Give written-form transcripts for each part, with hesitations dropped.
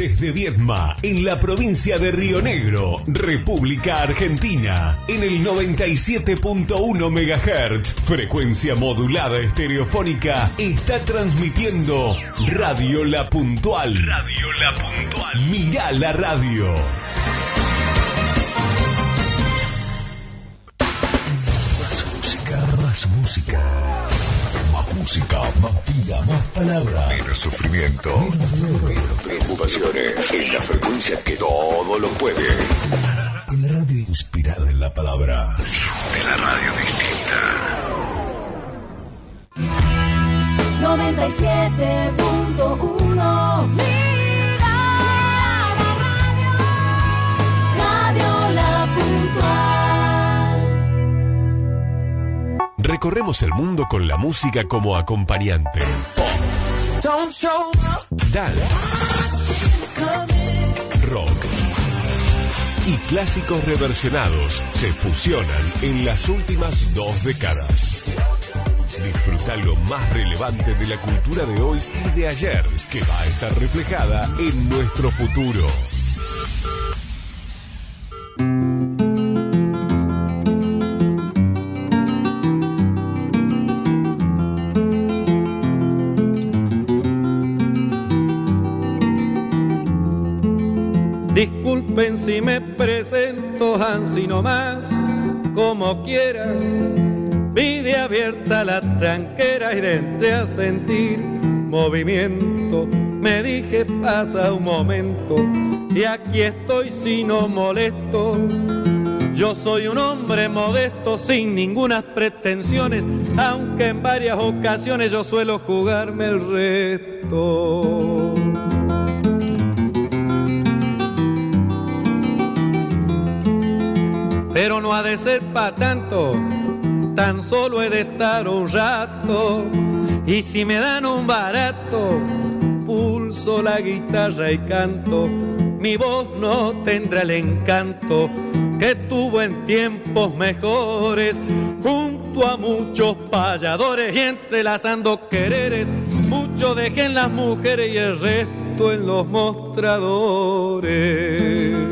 Desde Viedma, en la provincia de Río Negro, República Argentina, en el 97.1 MHz, frecuencia modulada estereofónica, está transmitiendo Radio La Puntual. Radio La Puntual. Mirá la radio. Más música. Más música, más vida, más palabras. Menos sufrimiento. Menos preocupaciones. En la frecuencia que todo lo puede. En la radio inspirada en la palabra. De la radio distinta. 97.1. Mira la radio. Radio La Puntual. Recorremos el mundo con la música como acompañante. Pop, dance, rock y clásicos reversionados se fusionan en las últimas 2 décadas. Disfruta lo más relevante de la cultura de hoy y de ayer, que va a estar reflejada en nuestro futuro. Disculpen si me presento así nomás, como quiera. Vide abierta la tranquera y de entre a sentir movimiento. Me dije pasa un momento y aquí estoy si no molesto. Yo soy un hombre modesto sin ningunas pretensiones, aunque en varias ocasiones yo suelo jugarme el resto. Pero no ha de ser pa' tanto, tan solo he de estar un rato. Y si me dan un barato, pulso la guitarra y canto. Mi voz no tendrá el encanto que tuvo en tiempos mejores, junto a muchos payadores y entrelazando quereres. Mucho dejé en las mujeres y el resto en los mostradores.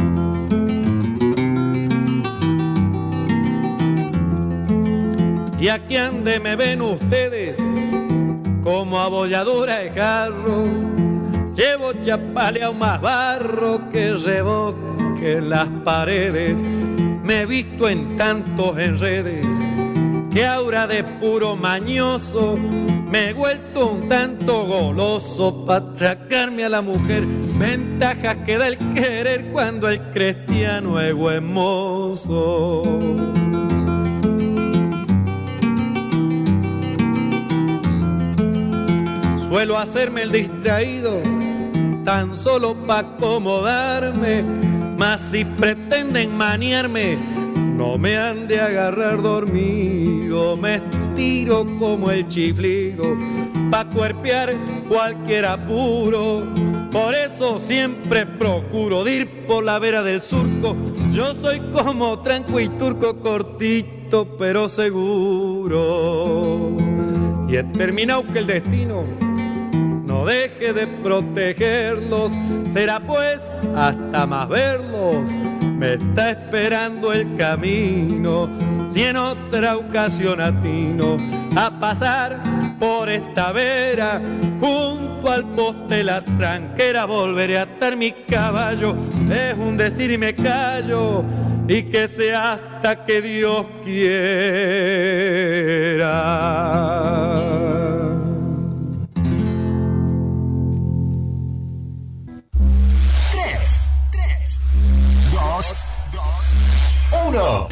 Y aquí ande me ven ustedes como abolladura de jarro. Llevo chapaleado más barro que revoque las paredes. Me he visto en tantos enredes que ahora de puro mañoso me he vuelto un tanto goloso pa' atracarme a la mujer. Ventajas que da el querer cuando el cristiano es buen mozo. Suelo hacerme el distraído, tan solo pa' acomodarme, mas si pretenden maniarme, no me han de agarrar dormido. Me estiro como el chiflido, pa' cuerpear cualquier apuro. Por eso siempre procuro de ir por la vera del surco. Yo soy como tranco y turco, cortito pero seguro. Y he terminado que el destino no deje de protegerlos. Será pues hasta más verlos. Me está esperando el camino. Si en otra ocasión atino a pasar por esta vera, junto al poste la tranquera volveré a atar mi caballo. Es un decir y me callo, y que sea hasta que Dios quiera. 1.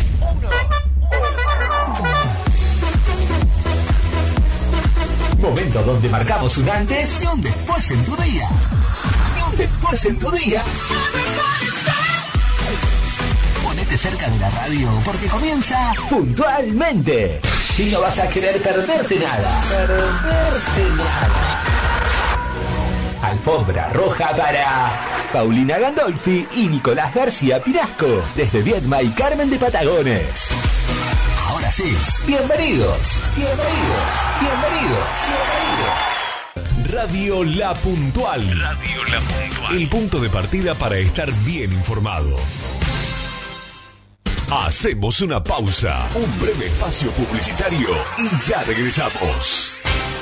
Momento donde marcamos un antes y un después en tu día. Ponete cerca de la radio porque comienza puntualmente. Y no vas a querer perderte nada. Alfombra roja para Paulina Gandolfi y Nicolás García Pinasco, desde Viedma y Carmen de Patagones. Ahora sí, bienvenidos. Radio La Puntual. Radio La Puntual. El punto de partida para estar bien informado. Hacemos una pausa, un breve espacio publicitario y ya regresamos.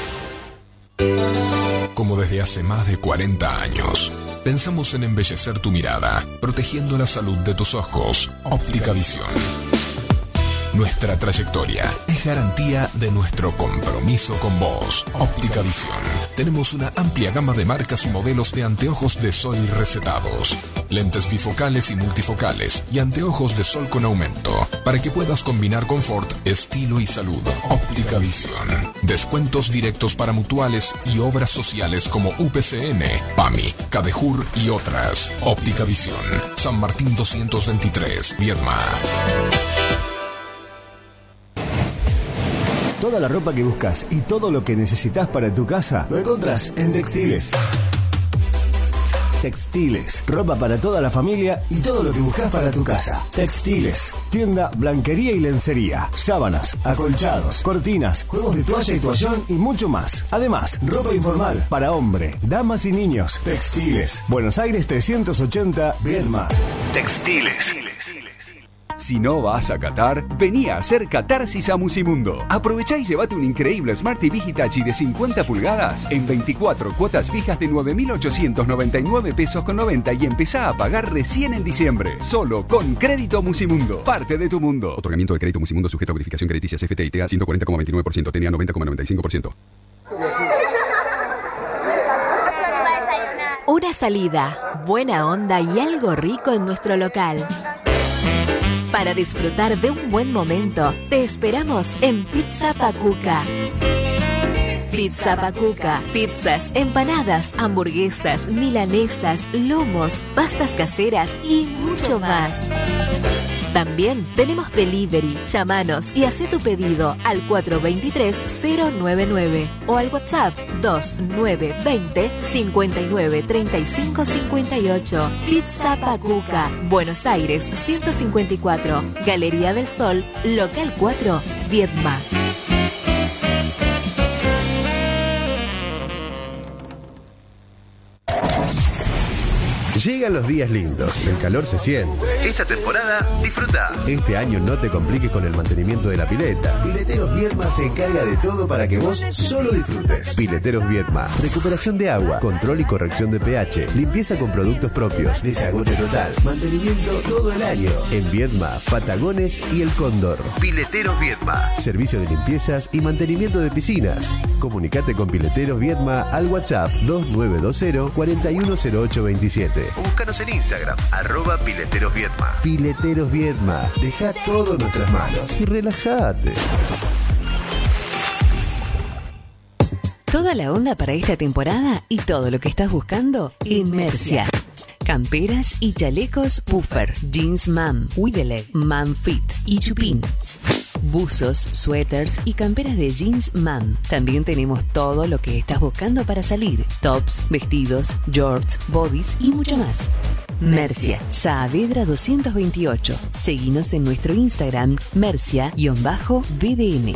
Como desde hace más de 40 años, pensamos en embellecer tu mirada, protegiendo la salud de tus ojos. Óptica Visión. Nuestra trayectoria es garantía de nuestro compromiso con vos. Óptica Visión. Tenemos una amplia gama de marcas y modelos de anteojos de sol y recetados, lentes bifocales y multifocales y anteojos de sol con aumento, para que puedas combinar confort, estilo y salud. Óptica Visión. Descuentos directos para mutuales y obras sociales como UPCN, PAMI, Cadejur y otras. Óptica Visión. San Martín 223, Viedma. Toda la ropa que buscas y todo lo que necesitas para tu casa lo encontrás en Textiles. Textiles, ropa para toda la familia y todo lo que buscas para tu casa. Textiles, tienda, blanquería y lencería, sábanas, acolchados, cortinas, juegos de toalla y toallón y mucho más. Además, ropa informal para hombre, damas y niños. Textiles, Buenos Aires 380, Viedma. Textiles. Si no vas a Qatar, vení a hacer Catarsis a Musimundo. Aprovechá y llévate un increíble Smart TV Hitachi de 50 pulgadas en 24 cuotas fijas de 9.899 pesos con 90 y empezá a pagar recién en diciembre. Solo con Crédito Musimundo. Parte de tu mundo. Otorgamiento de crédito Musimundo sujeto a verificación crediticia CFT y TEA 140,29%, TENIA 90,95%. Una salida, buena onda y algo rico en nuestro local. Para disfrutar de un buen momento, te esperamos en Pizza Pacuca. Pizza Pacuca, pizzas, empanadas, hamburguesas, milanesas, lomos, pastas caseras y mucho más. También tenemos delivery. Llámanos y haz tu pedido al 423-099 o al WhatsApp 2920-593558. Pizza Pacuca, Buenos Aires 154, Galería del Sol, Local 4, Viedma. Llegan los días lindos, el calor se siente. Esta temporada, disfruta. Este año no te compliques con el mantenimiento de la pileta. Pileteros Viedma se encarga de todo para que vos solo disfrutes. Pileteros Viedma, recuperación de agua, control y corrección de pH, limpieza con productos propios, desagote total, mantenimiento todo el año. En Viedma, Patagones y El Cóndor. Pileteros Viedma. Servicio de limpiezas y mantenimiento de piscinas. Comunicate con Pileteros Viedma al WhatsApp 2920-410827. O búscanos en Instagram, @pileterosviedma. Pileteros Viedma, deja todo en nuestras manos y relájate. Toda la onda para esta temporada y todo lo que estás buscando en Mercia. Camperas y chalecos puffer, jeans mam, Wideleg, man fit y chupín. Buzos, suéteres y camperas de jeans mam. También tenemos todo lo que estás buscando para salir. Tops, vestidos, shorts, bodies y mucho más. Mercia, Saavedra 228. Seguinos en nuestro Instagram, Mercia_BDM.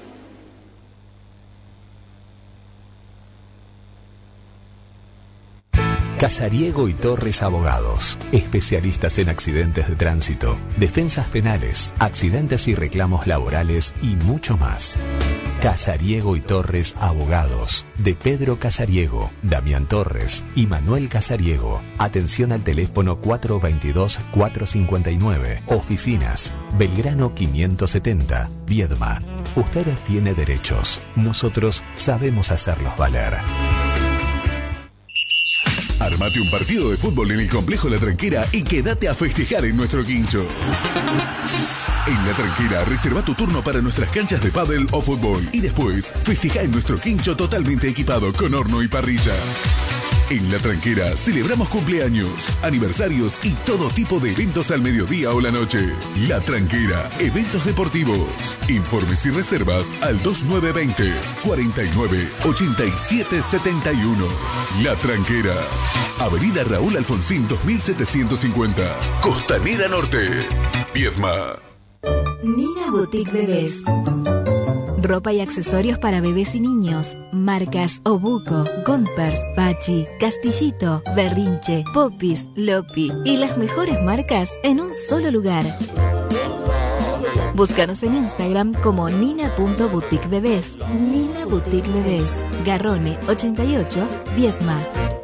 Casariego y Torres Abogados, especialistas en accidentes de tránsito, defensas penales, accidentes y reclamos laborales y mucho más. Casariego y Torres Abogados, de Pedro Casariego, Damián Torres y Manuel Casariego. Atención al teléfono 422-459. Oficinas, Belgrano 570, Viedma. Usted tiene derechos, nosotros sabemos hacerlos valer. Armate un partido de fútbol en el Complejo La Tranquera y quédate a festejar en nuestro quincho. En La Tranquera, reserva tu turno para nuestras canchas de pádel o fútbol y después festeja en nuestro quincho totalmente equipado con horno y parrilla. En La Tranquera celebramos cumpleaños, aniversarios y todo tipo de eventos al mediodía o la noche. La Tranquera, eventos deportivos. Informes y reservas al 2920 49 87 71. La Tranquera, Avenida Raúl Alfonsín 2750, Costanera Norte, Viedma. Nina Boutique Bebés. Ropa y accesorios para bebés y niños. Marcas Obuco, Gompers, Pachi, Castillito, Berrinche, Popis, Lopi y las mejores marcas en un solo lugar. Búscanos en Instagram como nina.boutiquebebés. Nina Boutique Bebés. Garrone 88, Viedma.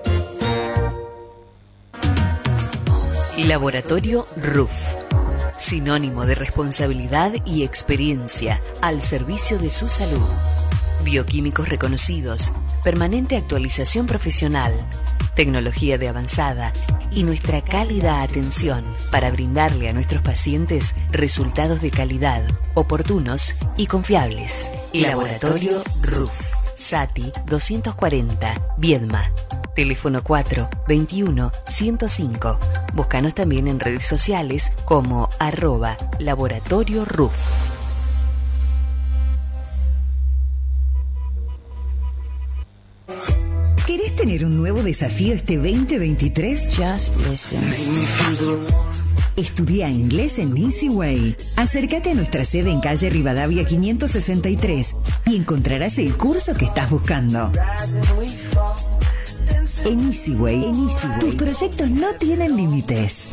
Laboratorio RUF. Sinónimo de responsabilidad y experiencia al servicio de su salud. Bioquímicos reconocidos, permanente actualización profesional, tecnología de avanzada y nuestra cálida atención para brindarle a nuestros pacientes resultados de calidad, oportunos y confiables. Laboratorio RUF. Sati 240, Viedma. Teléfono 4 21 105. Búscanos también en redes sociales como @Laboratorio RUF. ¿Querés tener un nuevo desafío este 2023? Just listen. Estudia inglés en Easy Way. Acércate a nuestra sede en calle Rivadavia 563 y encontrarás el curso que estás buscando. En Easy Way, tus proyectos no tienen límites.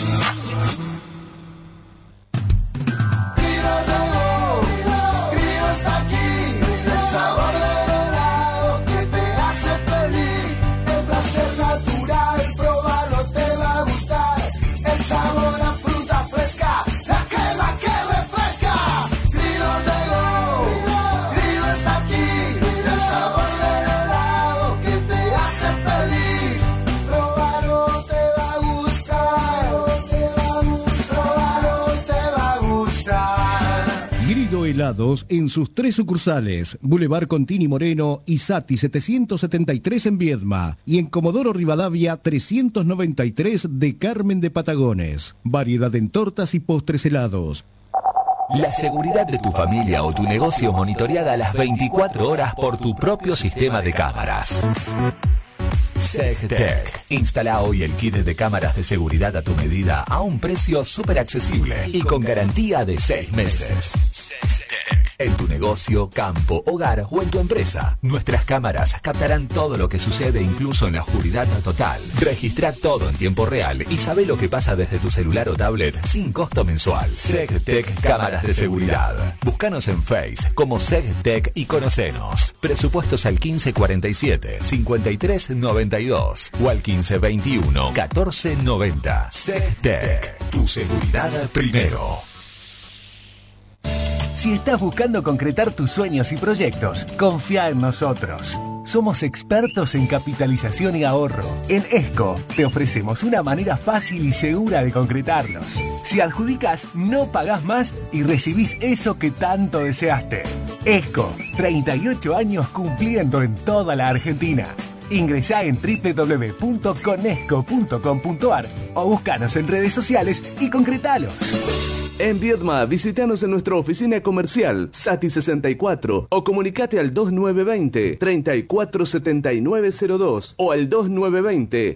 Crío está aquí, el sabor del helado que te hace feliz, el placer natural, probarlo te va a gustar, el sabor a fruta fresca, la crema que refresca. Crío llegó, Crío está aquí, el sabor del helado que te hace feliz, probarlo te va a gustar, probarlo te va a gustar. Grido Helados en sus 3 sucursales, Boulevard Contini Moreno y Sati 773 en Viedma y en Comodoro Rivadavia 393 de Carmen de Patagones. Variedad en tortas y postres helados. La seguridad de tu familia o tu negocio monitoreada a las 24 horas por tu propio sistema de cámaras. SegTech. Instala hoy el kit de cámaras de seguridad a tu medida a un precio súper accesible y con garantía de 6 meses. En tu negocio, campo, hogar o en tu empresa, nuestras cámaras captarán todo lo que sucede incluso en la oscuridad total. Registra todo en tiempo real y sabe lo que pasa desde tu celular o tablet sin costo mensual. SegTech Cámaras de Seguridad. Búscanos en Face como SegTech y conocenos. Presupuestos al 1547 5392 o al 1521 1490. SegTech. Tu seguridad primero. Si estás buscando concretar tus sueños y proyectos, confía en nosotros. Somos expertos en capitalización y ahorro. En ESCO te ofrecemos una manera fácil y segura de concretarlos. Si adjudicas, no pagás más y recibís eso que tanto deseaste. ESCO, 38 años cumpliendo en toda la Argentina. Ingresá en www.conesco.com.ar o búscanos en redes sociales y concretalos. En Viedma, visítanos en nuestra oficina comercial Sati 64 o comunicate al 2920 347902 o al 2920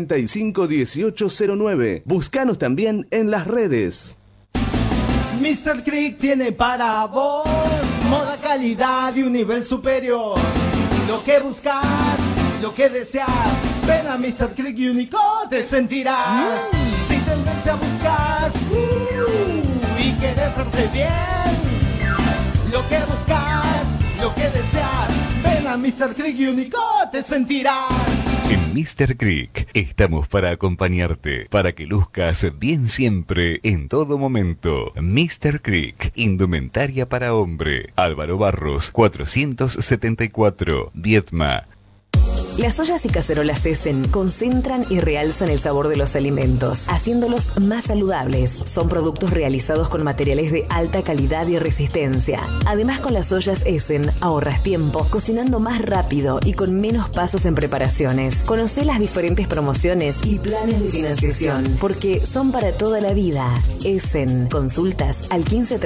651809. Búscanos también en las redes. Mr. Creek tiene para vos moda, calidad y un nivel superior. Lo que buscas, lo que deseas, ven a Mr. Creek y único te sentirás. Si tendencia buscas y querés verte bien, lo que buscas, lo que deseas, ven a Mr. Creek y único te sentirás. En Mr. Creek estamos para acompañarte, para que luzcas bien siempre, en todo momento. Mr. Creek, indumentaria para hombre. Álvaro Barros, 474, Viedma. Las ollas y cacerolas Essen concentran y realzan el sabor de los alimentos, haciéndolos más saludables. Son productos realizados con materiales de alta calidad y resistencia. Además, con las ollas Essen ahorras tiempo, cocinando más rápido y con menos pasos en preparaciones. Conocé las diferentes promociones y planes de financiación, porque son para toda la vida. Essen. Consultas al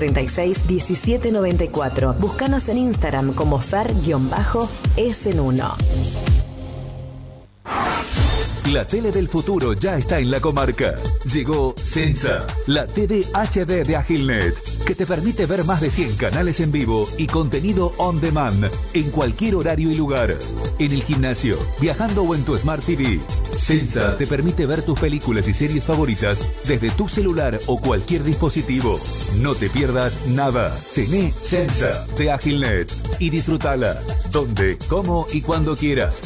1536-1794. Búscanos en Instagram como fer-essen1. La tele del futuro ya está en la comarca. Llegó Sensa, la TV HD de Agilnet, que te permite ver más de 100 canales en vivo y contenido on demand en cualquier horario y lugar. En el gimnasio, viajando o en tu Smart TV. Sensa te permite ver tus películas y series favoritas desde tu celular o cualquier dispositivo. No te pierdas nada. Tené Sensa de Agilnet y disfrútala donde, cómo y cuando quieras.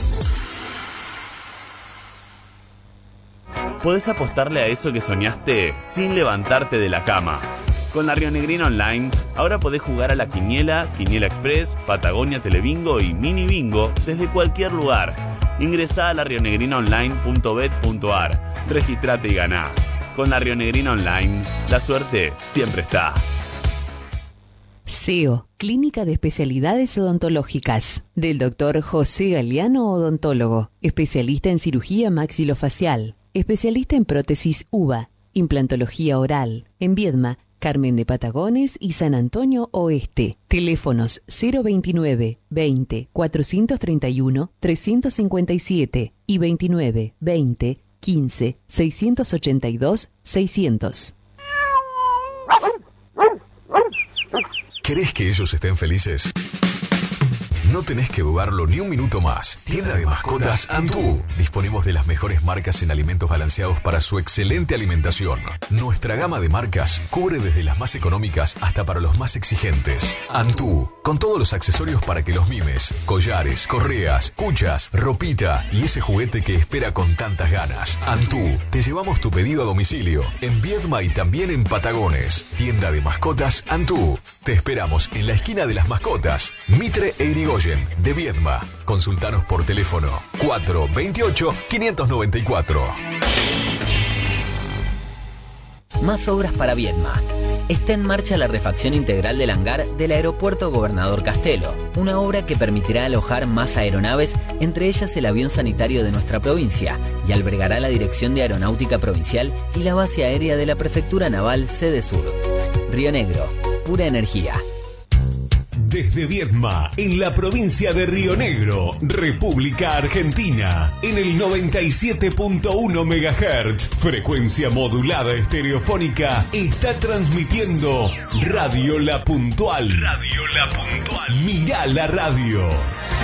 Podés apostarle a eso que soñaste sin levantarte de la cama. Con la Rionegrina Online, ahora podés jugar a la Quiniela, Quiniela Express, Patagonia Telebingo y Mini Bingo desde cualquier lugar. Ingresá a larionegrinaonline.bet.ar, registrate y ganá. Con la Rionegrina Online, la suerte siempre está. SEO, Clínica de Especialidades Odontológicas, del Dr. José Galeano, odontólogo, especialista en cirugía maxilofacial, especialista en prótesis UVA, implantología oral, en Viedma, Carmen de Patagones y San Antonio Oeste. Teléfonos 029 20 431 357 y 29 20 15 682 600. ¿Querés que ellos estén felices? No tenés que dudarlo ni un minuto más. Tienda de mascotas Antú. Disponemos de las mejores marcas en alimentos balanceados para su excelente alimentación. Nuestra gama de marcas cubre desde las más económicas hasta para los más exigentes. Antú, con todos los accesorios para que los mimes. Collares, correas, cuchas, ropita y ese juguete que espera con tantas ganas. Antú, te llevamos tu pedido a domicilio en Viedma y también en Patagones. Tienda de mascotas Antú. Te esperamos en la esquina de las mascotas, Mitre e Irigoyen, de Viedma. Consultanos por teléfono 428-594. Más obras para Viedma. Está en marcha la refacción integral del hangar del Aeropuerto Gobernador Castelo, una obra que permitirá alojar más aeronaves, entre ellas el avión sanitario de nuestra provincia, y albergará la Dirección de Aeronáutica Provincial y la base aérea de la Prefectura Naval Sede Sur. Río Negro, pura energía. Desde Viedma, en la provincia de Río Negro, República Argentina, en el 97.1 MHz, frecuencia modulada estereofónica, está transmitiendo Radio La Puntual. Radio La Puntual. Mirá la radio.